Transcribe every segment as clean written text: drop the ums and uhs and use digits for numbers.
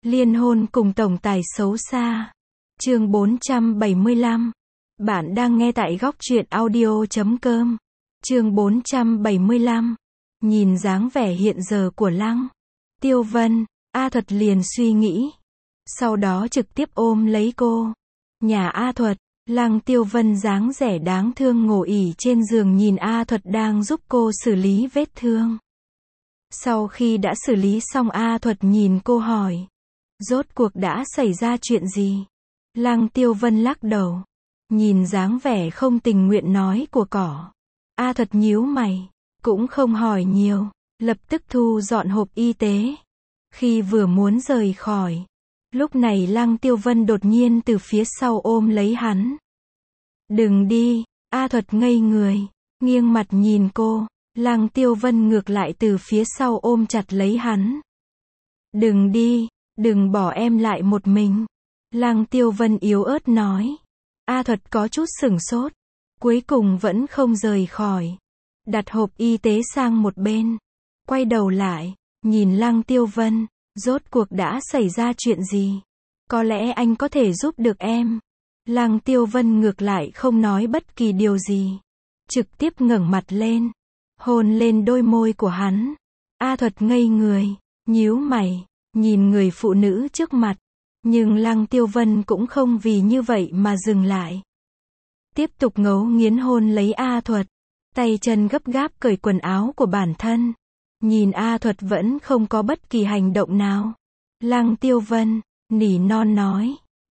Liên hôn cùng tổng tài xấu xa. Chương 475. Bạn đang nghe tại góc truyện audio.com. Chương 475. Nhìn dáng vẻ hiện giờ của Lăng Tiêu Vân, A Thuật liền suy nghĩ. Sau đó trực tiếp ôm lấy cô. Nhà A Thuật, Lăng Tiêu Vân dáng vẻ đáng thương ngồi ỉ trên giường nhìn A Thuật đang giúp cô xử lý vết thương. Sau khi đã xử lý xong, A Thuật nhìn cô hỏi. Rốt cuộc đã xảy ra chuyện gì? Lăng Tiêu Vân lắc đầu. Nhìn dáng vẻ không tình nguyện nói của cỏ. A Thuật nhíu mày. Cũng không hỏi nhiều. Lập tức thu dọn hộp y tế. Khi vừa muốn rời khỏi. Lúc này Lăng Tiêu Vân đột nhiên từ phía sau ôm lấy hắn. Đừng đi. A Thuật ngây người. Nghiêng mặt nhìn cô. Lăng Tiêu Vân ngược lại từ phía sau ôm chặt lấy hắn. Đừng đi. Đừng bỏ em lại một mình. Lăng Tiêu Vân yếu ớt nói. A Thuật có chút sửng sốt. Cuối cùng vẫn không rời khỏi. Đặt hộp y tế sang một bên. Quay đầu lại. Nhìn Lăng Tiêu Vân. Rốt cuộc đã xảy ra chuyện gì? Có lẽ anh có thể giúp được em. Lăng Tiêu Vân ngược lại không nói bất kỳ điều gì. Trực tiếp ngẩng mặt lên. Hôn lên đôi môi của hắn. A Thuật ngây người. Nhíu mày. Nhìn người phụ nữ trước mặt. Nhưng Lăng Tiêu Vân cũng không vì như vậy mà dừng lại. Tiếp tục ngấu nghiến hôn lấy A Thuật. Tay chân gấp gáp cởi quần áo của bản thân. Nhìn A Thuật vẫn không có bất kỳ hành động nào. Lăng Tiêu Vân, nỉ non nói.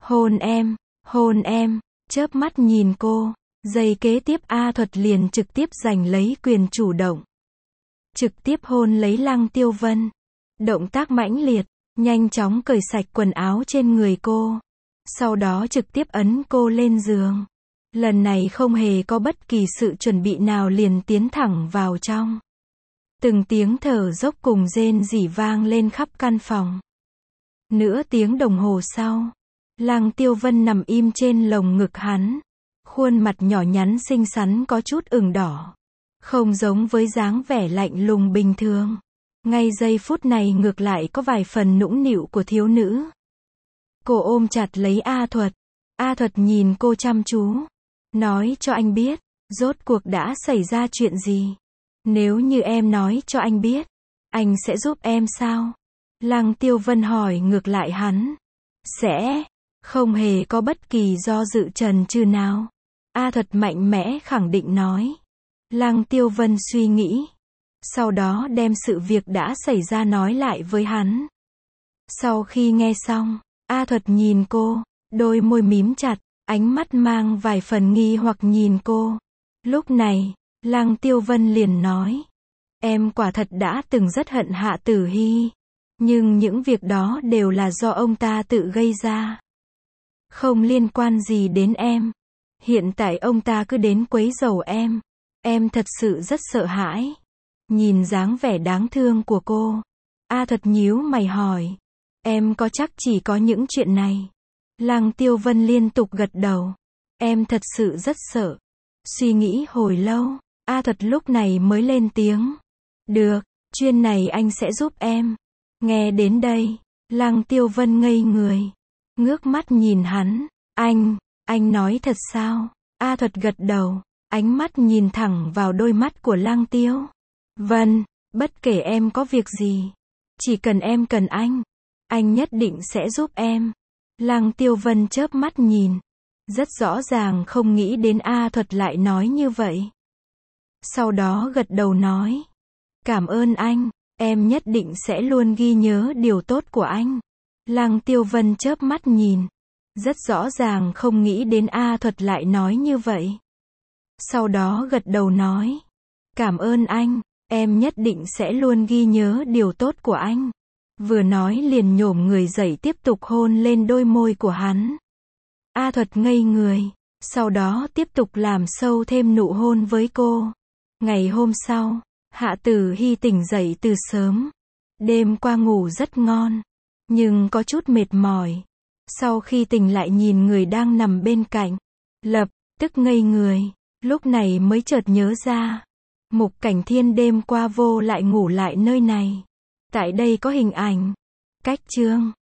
Hôn em, chớp mắt nhìn cô. Giây kế tiếp A Thuật liền trực tiếp giành lấy quyền chủ động. Trực tiếp hôn lấy Lăng Tiêu Vân. Động tác mãnh liệt, nhanh chóng cởi sạch quần áo trên người cô. Sau đó trực tiếp ấn cô lên giường. Lần này không hề có bất kỳ sự chuẩn bị nào liền tiến thẳng vào trong. Từng tiếng thở dốc cùng rên rỉ vang lên khắp căn phòng. Nửa tiếng đồng hồ sau, Lăng Tiêu Vân nằm im trên lồng ngực hắn. Khuôn mặt nhỏ nhắn xinh xắn có chút ửng đỏ. Không giống với dáng vẻ lạnh lùng bình thường. Ngay giây phút này ngược lại có vài phần nũng nịu của thiếu nữ. Cô ôm chặt lấy A Thuật. A Thuật nhìn cô chăm chú. Nói cho anh biết, rốt cuộc đã xảy ra chuyện gì? Nếu như em nói cho anh biết, anh sẽ giúp em sao? Lăng Tiêu Vân hỏi ngược lại hắn. Sẽ, không hề có bất kỳ do dự chần chừ nào. A Thuật mạnh mẽ khẳng định nói. Lăng Tiêu Vân suy nghĩ. Sau đó đem sự việc đã xảy ra nói lại với hắn. Sau khi nghe xong, A Thuật nhìn cô, đôi môi mím chặt, ánh mắt mang vài phần nghi hoặc nhìn cô. Lúc này, Lăng Tiêu Vân liền nói. Em quả thật đã từng rất hận Hạ Tử Hy. Nhưng những việc đó đều là do ông ta tự gây ra. Không liên quan gì đến em. Hiện tại ông ta cứ đến quấy rầy em. Em thật sự rất sợ hãi. Nhìn dáng vẻ đáng thương của cô. A Thuật nhíu mày hỏi. Em có chắc chỉ có những chuyện này? Lăng Tiêu Vân liên tục gật đầu. Em thật sự rất sợ. Suy nghĩ hồi lâu, A Thuật lúc này mới lên tiếng. Được, chuyên này anh sẽ giúp em. Nghe đến đây, Lăng Tiêu Vân ngây người. Ngước mắt nhìn hắn. Anh nói thật sao? A Thuật gật đầu. Ánh mắt nhìn thẳng vào đôi mắt của Lăng Tiêu Vân. Bất kể em có việc gì, chỉ cần em cần anh nhất định sẽ giúp em. Lăng Tiêu Vân chớp mắt nhìn. Rất rõ ràng không nghĩ đến A Thuật lại nói như vậy. Sau đó gật đầu nói. Cảm ơn anh, em nhất định sẽ luôn ghi nhớ điều tốt của anh. Lăng Tiêu Vân chớp mắt nhìn. Rất rõ ràng không nghĩ đến A Thuật lại nói như vậy. Sau đó gật đầu nói. Cảm ơn anh, em nhất định sẽ luôn ghi nhớ điều tốt của anh. Vừa nói liền nhổm người dậy tiếp tục hôn lên đôi môi của hắn. A Thuật ngây người. Sau đó tiếp tục làm sâu thêm nụ hôn với cô. Ngày hôm sau, Hạ Tử Hy tỉnh dậy từ sớm. Đêm qua ngủ rất ngon. Nhưng có chút mệt mỏi. Sau khi tỉnh lại nhìn người đang nằm bên cạnh. Lập tức ngây người. Lúc này mới chợt nhớ ra. Mục Cảnh Thiên đêm qua vô lại ngủ lại nơi này. Tại đây có hình ảnh. Cách chương